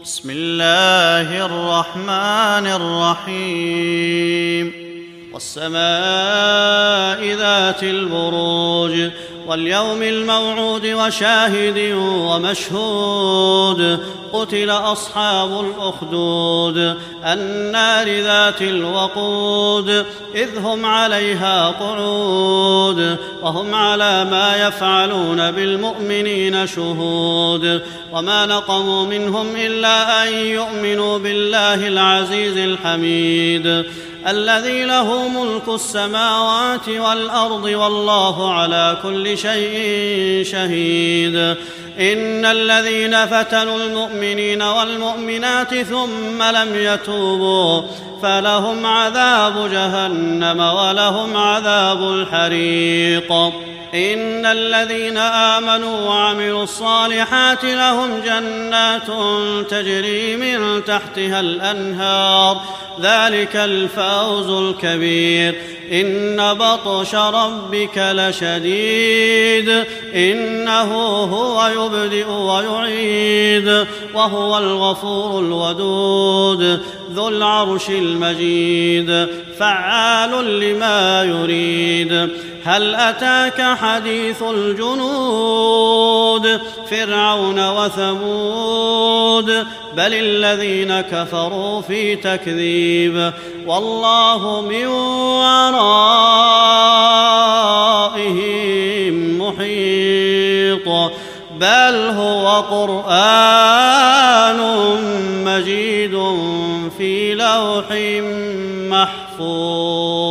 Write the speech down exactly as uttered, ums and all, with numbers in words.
بسم الله الرحمن الرحيم والسماء ذات البروج واليوم الموعود وشاهد ومشهود قتل أصحاب الأخدود النار ذات الوقود إذ هم عليها قعود وهم على ما يفعلون بالمؤمنين شهود وما نقموا منهم إلا أن يؤمنوا بالله العزيز الحميد الذي له ملك السماوات والأرض والله على كل شيء شهيد إن الذين فتنوا المؤمنين والمؤمنات ثم لم يتوبوا فلهم عذاب جهنم ولهم عذاب الحريق إن الذين آمنوا وعملوا الصالحات لهم جنات تجري من تحتها الأنهار ذلك الفوز الكبير إن بطش ربك لشديد إنه هو يبدئ ويعيد وهو الغفور الودود ذو العرش المجيد فعال لما يريد هل أتاك حديث الجنود فرعون وثمود بل الذين كفروا في تكذيب والله من ورائهم محيط بل هو قرآن مجيد في لوح محفوظ.